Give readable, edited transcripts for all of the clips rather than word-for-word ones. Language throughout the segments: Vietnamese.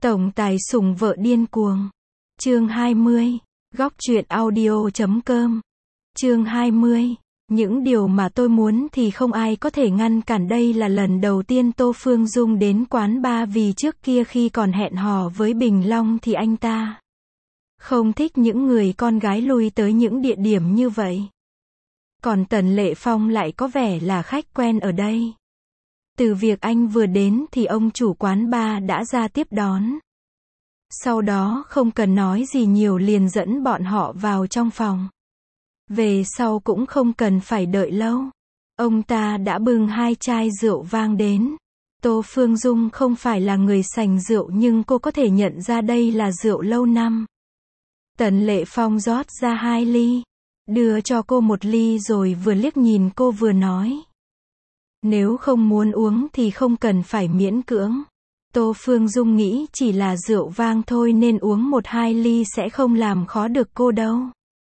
Tổng tài sủng vợ điên cuồng. Chương 20. Góc truyện audio.com. Chương 20. Những điều mà tôi muốn thì không ai có thể ngăn cản. Đây là lần đầu tiên Tô Phương Dung đến quán bar, vì trước kia khi còn hẹn hò với Bình Long thì anh ta không thích những người con gái lui tới những địa điểm như vậy. Còn Tần Lệ Phong lại có vẻ là khách quen ở đây. Từ việc anh vừa đến thì ông chủ quán bar đã ra tiếp đón. Sau đó không cần nói gì nhiều liền dẫn bọn họ vào trong phòng. Về sau cũng không cần phải đợi lâu. Ông ta đã bưng 2 chai rượu vang đến. Tô Phương Dung không phải là người sành rượu nhưng cô có thể nhận ra đây là rượu lâu năm. Tần Lệ Phong rót ra 2 ly. Đưa cho cô 1 ly rồi vừa liếc nhìn cô vừa nói. Nếu không muốn uống thì không cần phải miễn cưỡng. Tô Phương Dung nghĩ chỉ là rượu vang thôi nên uống 1-2 ly sẽ không làm khó được cô đâu.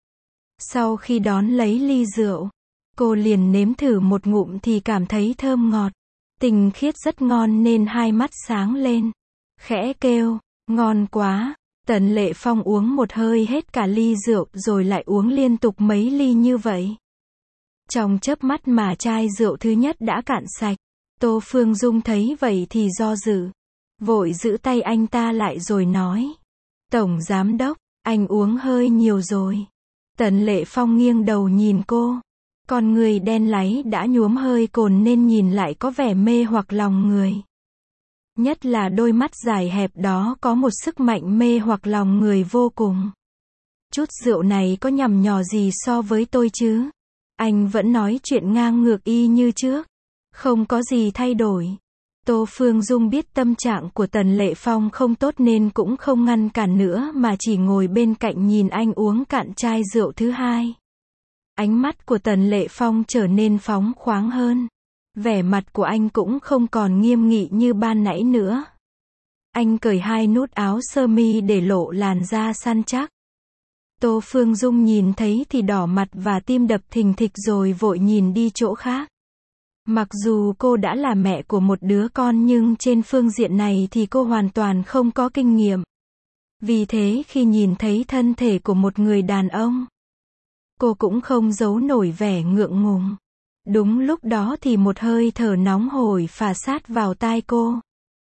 Sau khi đón lấy ly rượu, cô liền nếm thử một ngụm thì cảm thấy thơm ngọt, tinh khiết rất ngon nên hai mắt sáng lên. Khẽ kêu, ngon quá. Tần Lệ Phong uống một hơi hết cả ly rượu rồi lại uống liên tục mấy ly như vậy. Trong chớp mắt mà chai rượu thứ nhất đã cạn sạch. Tô Phương Dung thấy vậy thì do dự. Vội giữ tay anh ta lại rồi nói. Tổng giám đốc, anh uống hơi nhiều rồi. Tần Lệ Phong nghiêng đầu nhìn cô. Con người đen láy đã nhuốm hơi cồn nên nhìn lại có vẻ mê hoặc lòng người. Nhất là đôi mắt dài hẹp đó có một sức mạnh mê hoặc lòng người vô cùng. Chút rượu này có nhằm nhò gì so với tôi chứ? Anh vẫn nói chuyện ngang ngược y như trước. Không có gì thay đổi. Tô Phương Dung biết tâm trạng của Tần Lệ Phong không tốt nên cũng không ngăn cản nữa mà chỉ ngồi bên cạnh nhìn anh uống cạn chai rượu thứ 2. Ánh mắt của Tần Lệ Phong trở nên phóng khoáng hơn. Vẻ mặt của anh cũng không còn nghiêm nghị như ban nãy nữa. Anh cởi 2 nút áo sơ mi để lộ làn da săn chắc. Tô Phương Dung nhìn thấy thì đỏ mặt và tim đập thình thịch rồi vội nhìn đi chỗ khác. Mặc dù cô đã là mẹ của một đứa con nhưng trên phương diện này thì cô hoàn toàn không có kinh nghiệm. Vì thế khi nhìn thấy thân thể của một người đàn ông, cô cũng không giấu nổi vẻ ngượng ngùng. Đúng lúc đó thì một hơi thở nóng hổi phả sát vào tai cô.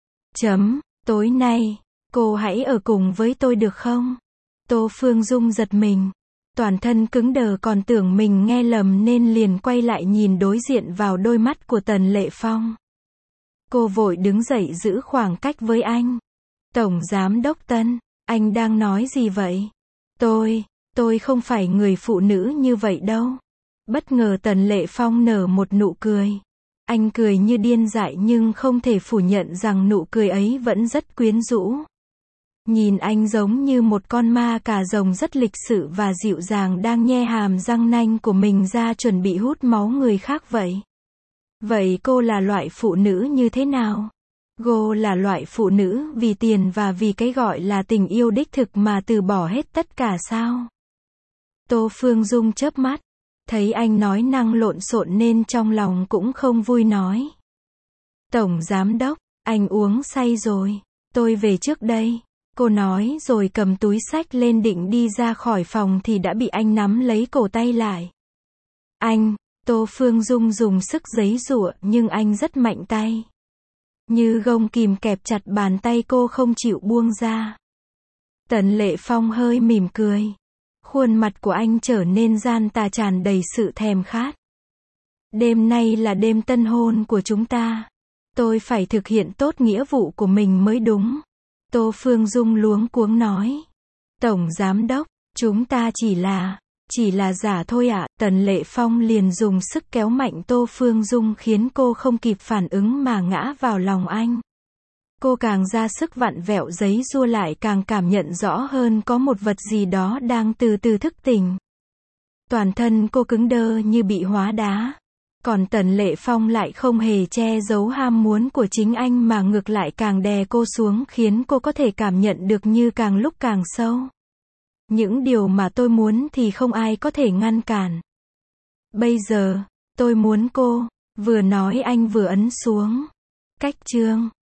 Tối nay, cô hãy ở cùng với tôi được không? Tô Phương Dung giật mình. Toàn thân cứng đờ còn tưởng mình nghe lầm nên liền quay lại nhìn đối diện vào đôi mắt của Tần Lệ Phong. Cô vội đứng dậy giữ khoảng cách với anh. Tổng giám đốc Tân, anh đang nói gì vậy? Tôi không phải người phụ nữ như vậy đâu. Bất ngờ Tần Lệ Phong nở một nụ cười. Anh cười như điên dại nhưng không thể phủ nhận rằng nụ cười ấy vẫn rất quyến rũ. Nhìn anh giống như một con ma cà rồng rất lịch sự và dịu dàng đang nhe hàm răng nanh của mình ra chuẩn bị hút máu người khác vậy. Vậy cô là loại phụ nữ như thế nào? Cô là loại phụ nữ vì tiền và vì cái gọi là tình yêu đích thực mà từ bỏ hết tất cả sao? Tô Phương Dung chớp mắt. Thấy anh nói năng lộn xộn nên trong lòng cũng không vui nói. Tổng giám đốc, anh uống say rồi. Tôi về trước đây. Cô nói rồi cầm túi xách lên định đi ra khỏi phòng thì đã bị anh nắm lấy cổ tay lại. Anh, Tô Phương Dung dùng sức giãy giụa nhưng anh rất mạnh tay. Như gông kìm kẹp chặt bàn tay cô không chịu buông ra. Tần Lệ Phong hơi mỉm cười. Khuôn mặt của anh trở nên gian tà tràn đầy sự thèm khát. Đêm nay là đêm tân hôn của chúng ta. Tôi phải thực hiện tốt nghĩa vụ của mình mới đúng. Tô Phương Dung luống cuống nói. Tổng giám đốc, chúng ta chỉ là giả thôi ạ. Tần Lệ Phong liền dùng sức kéo mạnh Tô Phương Dung khiến cô không kịp phản ứng mà ngã vào lòng anh. Cô càng ra sức vặn vẹo giấy giụa lại càng cảm nhận rõ hơn có một vật gì đó đang từ từ thức tỉnh. Toàn thân cô cứng đơ như bị hóa đá. Còn Tần Lệ Phong lại không hề che giấu ham muốn của chính anh mà ngược lại càng đè cô xuống khiến cô có thể cảm nhận được như càng lúc càng sâu. Những điều mà tôi muốn thì không ai có thể ngăn cản. Bây giờ, tôi muốn cô. Vừa nói anh vừa ấn xuống. Cách chương.